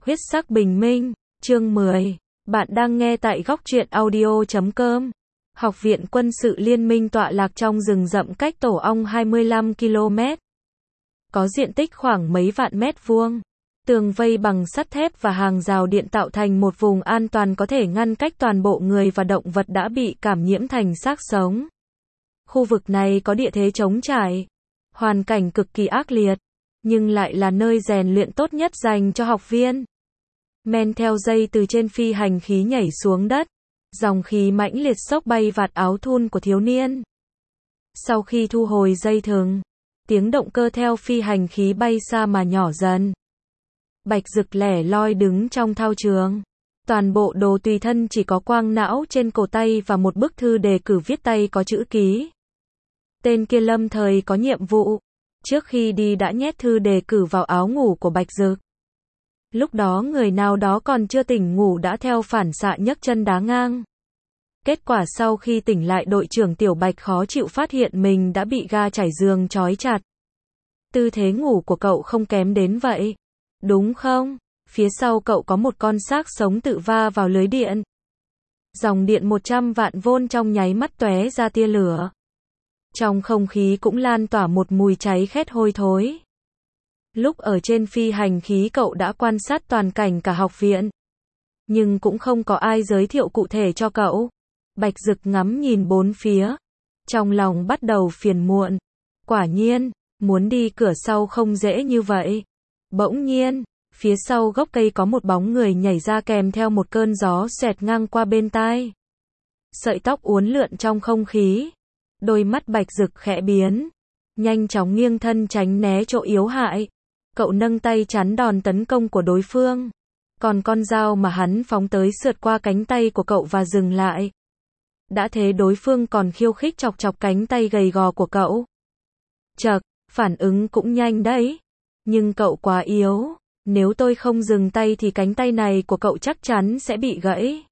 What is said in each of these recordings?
Huyết sắc bình minh, chương 10. Bạn đang nghe tại góc truyện audio.com. Học viện quân sự liên minh tọa lạc trong rừng rậm cách Tổ Ong 25 km. Có diện tích khoảng mấy vạn mét vuông. Tường vây bằng sắt thép và hàng rào điện tạo thành một vùng an toàn có thể ngăn cách toàn bộ người và động vật đã bị cảm nhiễm thành xác sống. Khu vực này có địa thế trống trải, hoàn cảnh cực kỳ ác liệt, nhưng lại là nơi rèn luyện tốt nhất dành cho học viên. Men theo dây từ trên phi hành khí nhảy xuống đất, dòng khí mãnh liệt xốc bay vạt áo thun của thiếu niên. Sau khi thu hồi dây thừng, tiếng động cơ theo phi hành khí bay xa mà nhỏ dần. Bạch Dực lẻ loi đứng trong thao trường. Toàn bộ đồ tùy thân chỉ có quang não trên cổ tay và một bức thư đề cử viết tay có chữ ký. Tên kia lâm thời có nhiệm vụ, trước khi đi đã nhét thư đề cử vào áo ngủ của Bạch Dực. Lúc đó người nào đó còn chưa tỉnh ngủ đã theo phản xạ nhấc chân đá ngang. Kết quả sau khi tỉnh lại, đội trưởng Tiểu Bạch khó chịu phát hiện mình đã bị ga trải giường trói chặt. Tư thế ngủ của cậu không kém đến vậy, đúng không? Phía sau cậu có một con xác sống tự va vào lưới điện. Dòng điện 100 vạn vôn trong nháy mắt tóe ra tia lửa. Trong không khí cũng lan tỏa một mùi cháy khét hôi thối. Lúc ở trên phi hành khí cậu đã quan sát toàn cảnh cả học viện, nhưng cũng không có ai giới thiệu cụ thể cho cậu. Bạch Dực ngắm nhìn bốn phía, trong lòng bắt đầu phiền muộn. Quả nhiên, muốn đi cửa sau không dễ như vậy. Bỗng nhiên, phía sau gốc cây có một bóng người nhảy ra kèm theo một cơn gió xẹt ngang qua bên tai. Sợi tóc uốn lượn trong không khí. Đôi mắt Bạch Dực khẽ biến, nhanh chóng nghiêng thân tránh né chỗ yếu hại. Cậu nâng tay chắn đòn tấn công của đối phương, còn con dao mà hắn phóng tới sượt qua cánh tay của cậu và dừng lại. Đã thế đối phương còn khiêu khích chọc chọc cánh tay gầy gò của cậu. Chậc, phản ứng cũng nhanh đấy. Nhưng cậu quá yếu, nếu tôi không dừng tay thì cánh tay này của cậu chắc chắn sẽ bị gãy.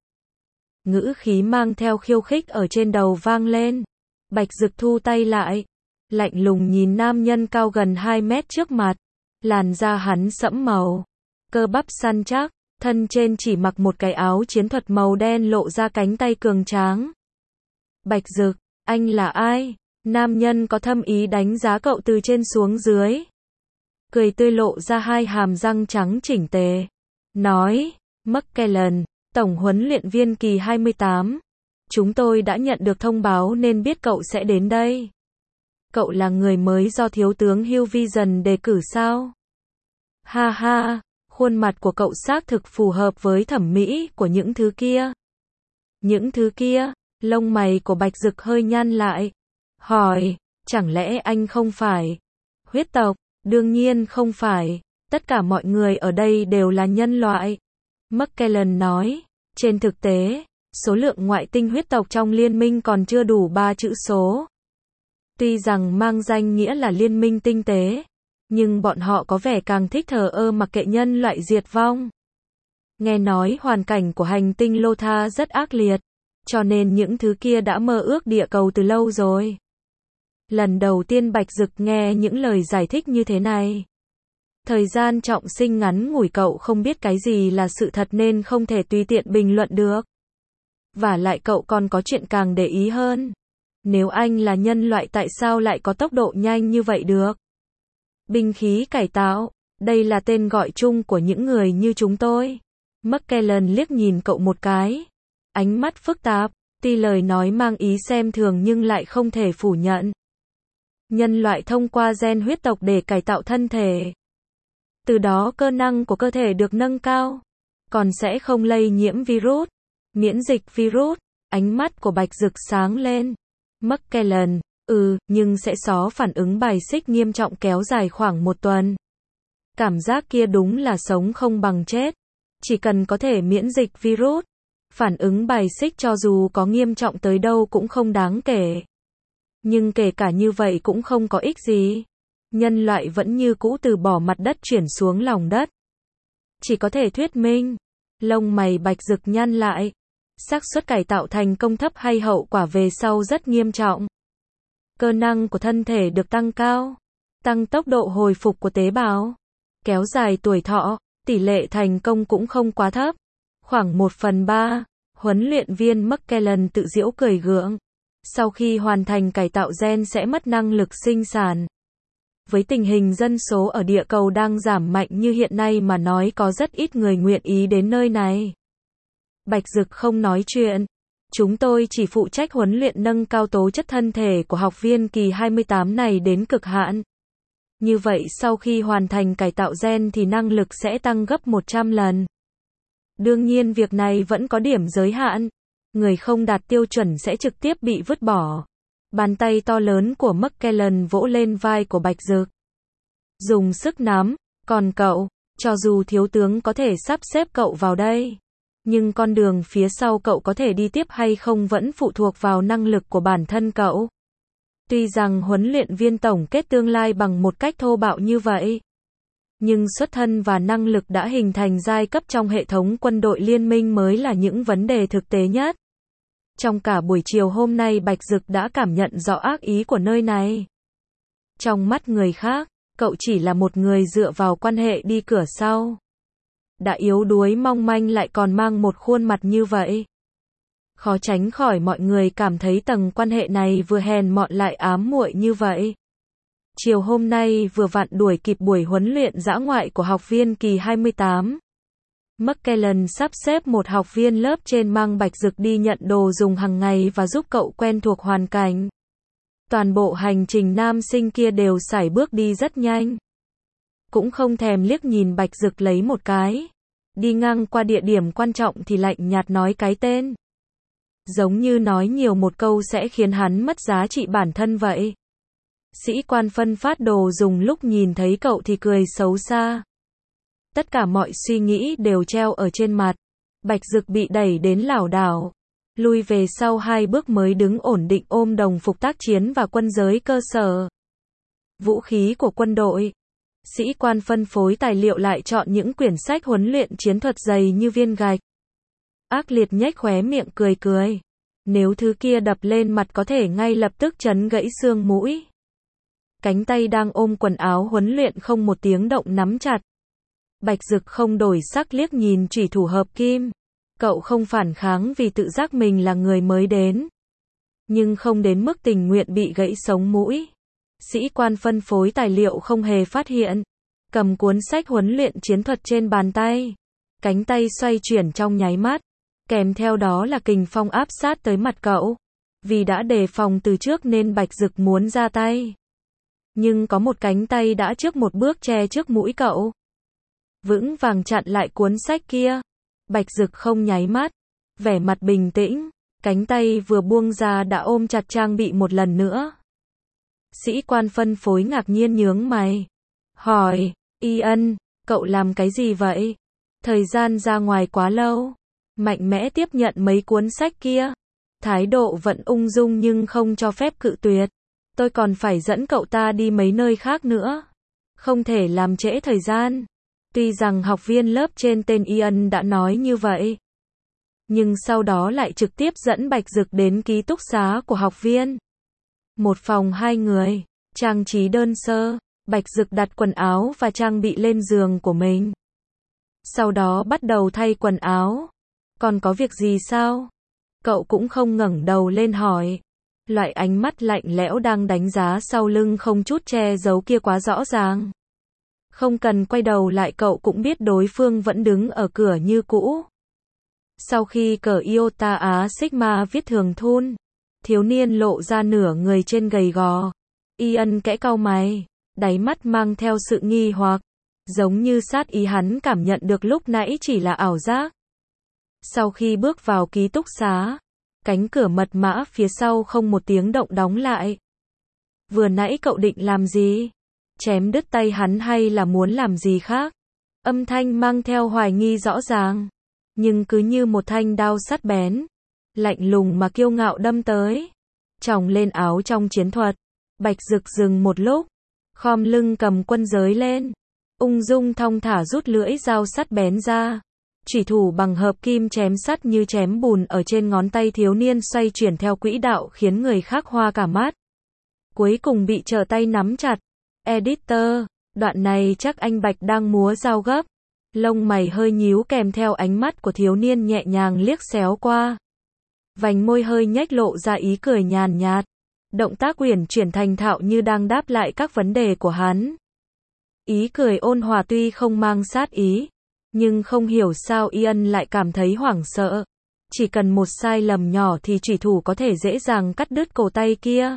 Ngữ khí mang theo khiêu khích ở trên đầu vang lên. Bạch Dực thu tay lại, lạnh lùng nhìn nam nhân cao gần 2 mét trước mặt. Làn da hắn sẫm màu, cơ bắp săn chắc, thân trên chỉ mặc một cái áo chiến thuật màu đen lộ ra cánh tay cường tráng. Bạch Dực, anh là ai? Nam nhân có thâm ý đánh giá cậu từ trên xuống dưới. Cười tươi lộ ra hai hàm răng trắng chỉnh tề. Nói, McKellen, tổng huấn luyện viên kỳ 28. Chúng tôi đã nhận được thông báo nên biết cậu sẽ đến đây. Cậu là người mới do thiếu tướng Hugh Vision đề cử sao? Ha ha, khuôn mặt của cậu xác thực phù hợp với thẩm mỹ của những thứ kia. Những thứ kia, lông mày của Bạch Dực hơi nhăn lại. Hỏi, chẳng lẽ anh không phải huyết tộc? Đương nhiên không phải, tất cả mọi người ở đây đều là nhân loại. McKellen nói, trên thực tế, số lượng ngoại tinh huyết tộc trong liên minh còn chưa đủ 3 chữ số. Tuy rằng mang danh nghĩa là liên minh tinh tế, nhưng bọn họ có vẻ càng thích thờ ơ mặc kệ nhân loại diệt vong. Nghe nói hoàn cảnh của hành tinh Lotha rất ác liệt, cho nên những thứ kia đã mơ ước địa cầu từ lâu rồi. Lần đầu tiên Bạch Dực nghe những lời giải thích như thế này. Thời gian trọng sinh ngắn ngủi, cậu không biết cái gì là sự thật nên không thể tùy tiện bình luận được. Và lại cậu còn có chuyện càng để ý hơn. Nếu anh là nhân loại tại sao lại có tốc độ nhanh như vậy được? Binh khí cải tạo, đây là tên gọi chung của những người như chúng tôi. McKellen liếc nhìn cậu một cái. Ánh mắt phức tạp, tuy lời nói mang ý xem thường nhưng lại không thể phủ nhận. Nhân loại thông qua gen huyết tộc để cải tạo thân thể. Từ đó cơ năng của cơ thể được nâng cao. Còn sẽ không lây nhiễm virus, miễn dịch virus. Ánh mắt của Bạch Dực sáng lên. McKellen, nhưng sẽ có phản ứng bài xích nghiêm trọng kéo dài khoảng 1 tuần. Cảm giác kia đúng là sống không bằng chết. Chỉ cần có thể miễn dịch virus, phản ứng bài xích cho dù có nghiêm trọng tới đâu cũng không đáng kể. Nhưng kể cả như vậy cũng không có ích gì. Nhân loại vẫn như cũ từ bỏ mặt đất chuyển xuống lòng đất. Chỉ có thể thuyết minh. Lông mày Bạch Dực nhăn lại. Xác suất cải tạo thành công thấp hay hậu quả về sau rất nghiêm trọng. Cơ năng của thân thể được tăng cao, tăng tốc độ hồi phục của tế bào, kéo dài tuổi thọ, tỷ lệ thành công cũng không quá thấp, khoảng 1/3. Huấn luyện viên McKellen tự giễu cười gượng. Sau khi hoàn thành cải tạo gen sẽ mất năng lực sinh sản. Với tình hình dân số ở địa cầu đang giảm mạnh như hiện nay mà nói có rất ít người nguyện ý đến nơi này. Bạch Dực không nói chuyện. Chúng tôi chỉ phụ trách huấn luyện nâng cao tố chất thân thể của học viên kỳ 28 này đến cực hạn. Như vậy sau khi hoàn thành cải tạo gen thì năng lực sẽ tăng gấp 100 lần. Đương nhiên việc này vẫn có điểm giới hạn. Người không đạt tiêu chuẩn sẽ trực tiếp bị vứt bỏ. Bàn tay to lớn của McKellen vỗ lên vai của Bạch Dực. Dùng sức nắm, còn cậu, cho dù thiếu tướng có thể sắp xếp cậu vào đây. Nhưng con đường phía sau cậu có thể đi tiếp hay không vẫn phụ thuộc vào năng lực của bản thân cậu. Tuy rằng huấn luyện viên tổng kết tương lai bằng một cách thô bạo như vậy, nhưng xuất thân và năng lực đã hình thành giai cấp trong hệ thống quân đội liên minh mới là những vấn đề thực tế nhất. Trong cả buổi chiều hôm nay Bạch Dực đã cảm nhận rõ ác ý của nơi này. Trong mắt người khác, cậu chỉ là một người dựa vào quan hệ đi cửa sau. Đã yếu đuối mong manh lại còn mang một khuôn mặt như vậy. Khó tránh khỏi mọi người cảm thấy tầng quan hệ này vừa hèn mọn lại ám muội như vậy. Chiều hôm nay vừa vặn đuổi kịp buổi huấn luyện dã ngoại của học viên kỳ 28. McKellen sắp xếp một học viên lớp trên mang Bạch Dực đi nhận đồ dùng hàng ngày và giúp cậu quen thuộc hoàn cảnh. Toàn bộ hành trình nam sinh kia đều sải bước đi rất nhanh. Cũng không thèm liếc nhìn Bạch Dực lấy một cái. Đi ngang qua địa điểm quan trọng thì lạnh nhạt nói cái tên. Giống như nói nhiều một câu sẽ khiến hắn mất giá trị bản thân vậy. Sĩ quan phân phát đồ dùng lúc nhìn thấy cậu thì cười xấu xa. Tất cả mọi suy nghĩ đều treo ở trên mặt. Bạch Dực bị đẩy đến lảo đảo. Lui về sau 2 bước mới đứng ổn định ôm đồng phục tác chiến và quân giới cơ sở. Vũ khí của quân đội. Sĩ quan phân phối tài liệu lại chọn những quyển sách huấn luyện chiến thuật dày như viên gạch. Ác liệt nhếch khóe miệng cười cười. Nếu thứ kia đập lên mặt có thể ngay lập tức chấn gãy xương mũi. Cánh tay đang ôm quần áo huấn luyện không một tiếng động nắm chặt. Bạch Dực không đổi sắc liếc nhìn chủy thủ hợp kim. Cậu không phản kháng vì tự giác mình là người mới đến. Nhưng không đến mức tình nguyện bị gãy sống mũi. Sĩ quan phân phối tài liệu không hề phát hiện. Cầm cuốn sách huấn luyện chiến thuật trên bàn tay. Cánh tay xoay chuyển trong nháy mắt. Kèm theo đó là kình phong áp sát tới mặt cậu. Vì đã đề phòng từ trước nên Bạch Dực muốn ra tay. Nhưng có một cánh tay đã trước một bước che trước mũi cậu. Vững vàng chặn lại cuốn sách kia. Bạch Dực không nháy mắt. Vẻ mặt bình tĩnh. Cánh tay vừa buông ra đã ôm chặt trang bị một lần nữa. Sĩ quan phân phối ngạc nhiên nhướng mày. Hỏi, Ian, cậu làm cái gì vậy? Thời gian ra ngoài quá lâu. Mạnh mẽ tiếp nhận mấy cuốn sách kia. Thái độ vẫn ung dung nhưng không cho phép cự tuyệt. Tôi còn phải dẫn cậu ta đi mấy nơi khác nữa. Không thể làm trễ thời gian. Tuy rằng học viên lớp trên tên Ian đã nói như vậy. Nhưng sau đó lại trực tiếp dẫn Bạch Dực đến ký túc xá của học viên. Một phòng 2 người, trang trí đơn sơ. Bạch Dực đặt quần áo và trang bị lên giường của mình. Sau đó bắt đầu thay quần áo. Còn có việc gì sao? Cậu cũng không ngẩng đầu lên hỏi. Loại ánh mắt lạnh lẽo đang đánh giá sau lưng không chút che giấu kia quá rõ ràng. Không cần quay đầu lại cậu cũng biết đối phương vẫn đứng ở cửa như cũ. Sau khi cờ Iota Á Sigma viết thường thun, thiếu niên lộ ra nửa người trên gầy gò. Ian kẽ cau mày, đáy mắt mang theo sự nghi hoặc, giống như sát ý hắn cảm nhận được lúc nãy chỉ là ảo giác. Sau khi bước vào ký túc xá, cánh cửa mật mã phía sau không một tiếng động đóng lại. Vừa nãy cậu định làm gì? Chém đứt tay hắn hay là muốn làm gì khác? Âm thanh mang theo hoài nghi rõ ràng, nhưng cứ như một thanh đao sắt bén, lạnh lùng mà kiêu ngạo đâm tới. Tròng lên áo trong chiến thuật, Bạch Dực dừng một lúc, khom lưng cầm quân giới lên, ung dung thong thả rút lưỡi dao sắt bén ra. Chủy thủ bằng hợp kim chém sắt như chém bùn ở trên ngón tay thiếu niên xoay chuyển theo quỹ đạo khiến người khác hoa cả mắt. Cuối cùng bị trở tay nắm chặt. Editor, đoạn này chắc anh Bạch đang múa dao gấp. Lông mày hơi nhíu kèm theo ánh mắt của thiếu niên nhẹ nhàng liếc xéo qua. Vành môi hơi nhếch lộ ra ý cười nhàn nhạt. Động tác uyển chuyển thành thạo như đang đáp lại các vấn đề của hắn. Ý cười ôn hòa tuy không mang sát ý, nhưng không hiểu sao Ian lại cảm thấy hoảng sợ. Chỉ cần một sai lầm nhỏ thì chủy thủ có thể dễ dàng cắt đứt cổ tay kia.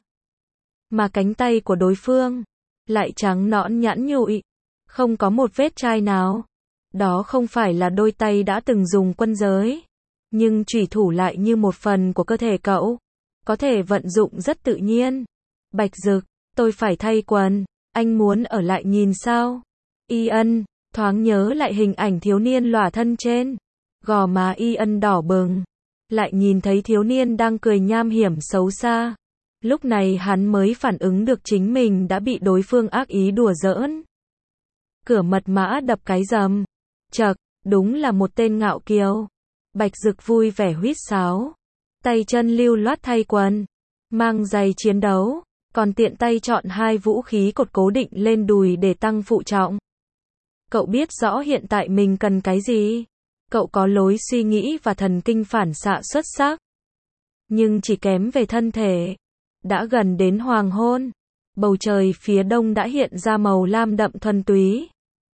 Mà cánh tay của đối phương lại trắng nõn nhẵn nhụi, không có một vết chai nào. Đó không phải là đôi tay đã từng dùng quân giới, nhưng chủy thủ lại như một phần của cơ thể cậu, có thể vận dụng rất tự nhiên. Bạch Dực, tôi phải thay quần, anh muốn ở lại nhìn sao? Ian thoáng nhớ lại hình ảnh thiếu niên lòa thân trên, gò má Ian đỏ bừng, lại nhìn thấy thiếu niên đang cười nham hiểm xấu xa. Lúc này hắn mới phản ứng được chính mình đã bị đối phương ác ý đùa giỡn. Cửa mật mã đập cái rầm. Chậc, đúng là một tên ngạo kiều. Bạch Dực vui vẻ huýt sáo, tay chân lưu loát thay quần, mang giày chiến đấu, còn tiện tay chọn hai vũ khí cột cố định lên đùi để tăng phụ trọng. Cậu biết rõ hiện tại mình cần cái gì. Cậu có lối suy nghĩ và thần kinh phản xạ xuất sắc, nhưng chỉ kém về thân thể. Đã gần đến hoàng hôn, bầu trời phía đông đã hiện ra màu lam đậm thuần túy,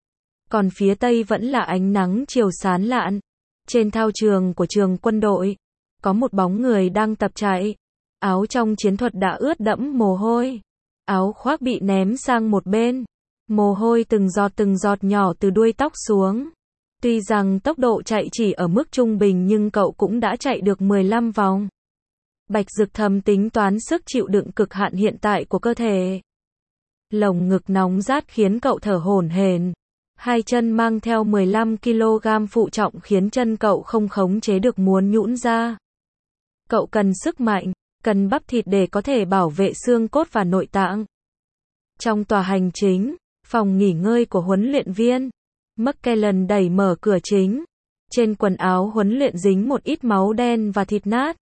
còn phía tây vẫn là ánh nắng chiều sáng lạn. Trên thao trường của trường quân đội, có một bóng người đang tập chạy. Áo trong chiến thuật đã ướt đẫm mồ hôi. Áo khoác bị ném sang một bên. Mồ hôi từng giọt nhỏ từ đuôi tóc xuống. Tuy rằng tốc độ chạy chỉ ở mức trung bình nhưng cậu cũng đã chạy được 15 vòng. Bạch Dực thầm tính toán sức chịu đựng cực hạn hiện tại của cơ thể. Lồng ngực nóng rát khiến cậu thở hổn hển. Hai chân mang theo 15 kg phụ trọng khiến chân cậu không khống chế được muốn nhũn ra. Cậu cần sức mạnh, cần bắp thịt để có thể bảo vệ xương cốt và nội tạng. Trong tòa hành chính, phòng nghỉ ngơi của huấn luyện viên, McKellen đẩy mở cửa chính. Trên quần áo huấn luyện dính một ít máu đen và thịt nát.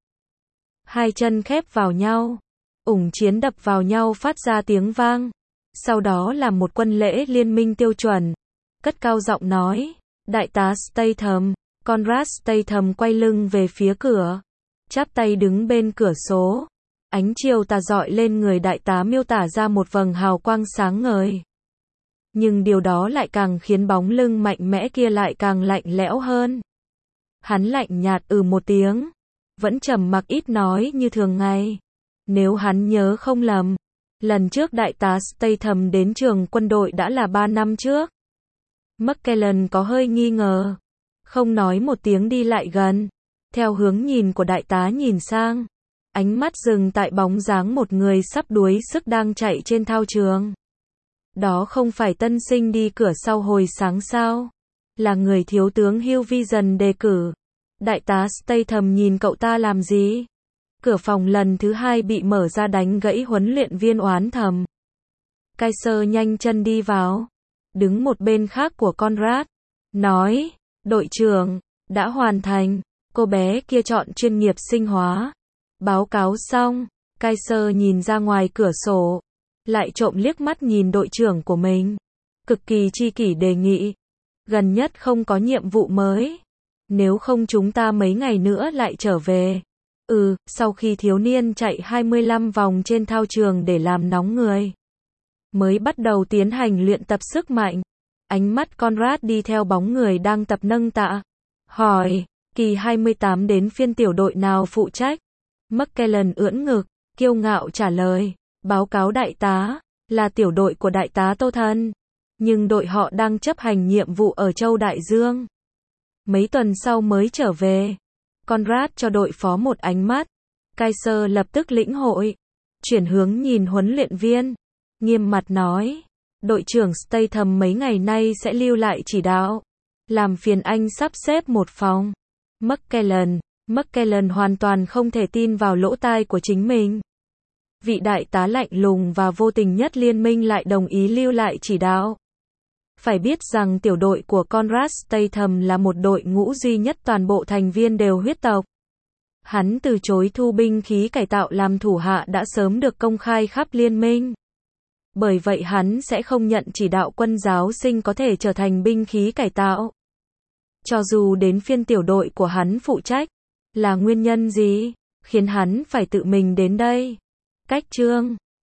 Hai chân khép vào nhau, ủng chiến đập vào nhau phát ra tiếng vang. Sau đó là một quân lễ liên minh tiêu chuẩn. Cất cao giọng nói, đại tá Statham. Conrad Statham quay lưng về phía cửa, chắp tay đứng bên cửa sổ. Ánh chiều tà rọi lên người đại tá miêu tả ra một vầng hào quang sáng ngời. Nhưng điều đó lại càng khiến bóng lưng mạnh mẽ kia lại càng lạnh lẽo hơn. Hắn lạnh nhạt một tiếng, vẫn trầm mặc ít nói như thường ngày. Nếu hắn nhớ không lầm, lần trước đại tá Statham đến trường quân đội đã là 3 năm trước. McKellen có hơi nghi ngờ, không nói một tiếng đi lại gần, theo hướng nhìn của đại tá nhìn sang, ánh mắt dừng tại bóng dáng một người sắp đuối sức đang chạy trên thao trường. Đó không phải tân sinh đi cửa sau hồi sáng sao? Là người thiếu tướng Hugh Vision đề cử. Đại tá Statham nhìn cậu ta làm gì? Cửa phòng lần thứ 2 bị mở ra đánh gãy huấn luyện viên oán thầm. Kaiser nhanh chân đi vào, đứng một bên khác của Conrad, nói, đội trưởng, đã hoàn thành, cô bé kia chọn chuyên nghiệp sinh hóa. Báo cáo xong, Kaiser nhìn ra ngoài cửa sổ, lại trộm liếc mắt nhìn đội trưởng của mình. Cực kỳ chi kỷ đề nghị, gần nhất không có nhiệm vụ mới. Nếu không chúng ta mấy ngày nữa lại trở về. Sau khi thiếu niên chạy 25 vòng trên thao trường để làm nóng người, mới bắt đầu tiến hành luyện tập sức mạnh. Ánh mắt Conrad đi theo bóng người đang tập nâng tạ. Hỏi, kỳ 28 đến phiên tiểu đội nào phụ trách? McKellen ưỡn ngực, kiêu ngạo trả lời, báo cáo đại tá, là tiểu đội của đại tá Tô Thân. Nhưng đội họ đang chấp hành nhiệm vụ ở châu Đại Dương. Mấy tuần sau mới trở về. Conrad cho đội phó một ánh mắt. Kaiser lập tức lĩnh hội, chuyển hướng nhìn huấn luyện viên, nghiêm mặt nói, đội trưởng Statham mấy ngày nay sẽ lưu lại chỉ đạo. Làm phiền anh sắp xếp một phòng. McKellen hoàn toàn không thể tin vào lỗ tai của chính mình. Vị đại tá lạnh lùng và vô tình nhất liên minh lại đồng ý lưu lại chỉ đạo. Phải biết rằng tiểu đội của Conrad Statham là một đội ngũ duy nhất toàn bộ thành viên đều huyết tộc. Hắn từ chối thu binh khí cải tạo làm thủ hạ đã sớm được công khai khắp liên minh. Bởi vậy hắn sẽ không nhận chỉ đạo quân giáo sinh có thể trở thành binh khí cải tạo. Cho dù đến phiên tiểu đội của hắn phụ trách, là nguyên nhân gì khiến hắn phải tự mình đến đây? Cách chương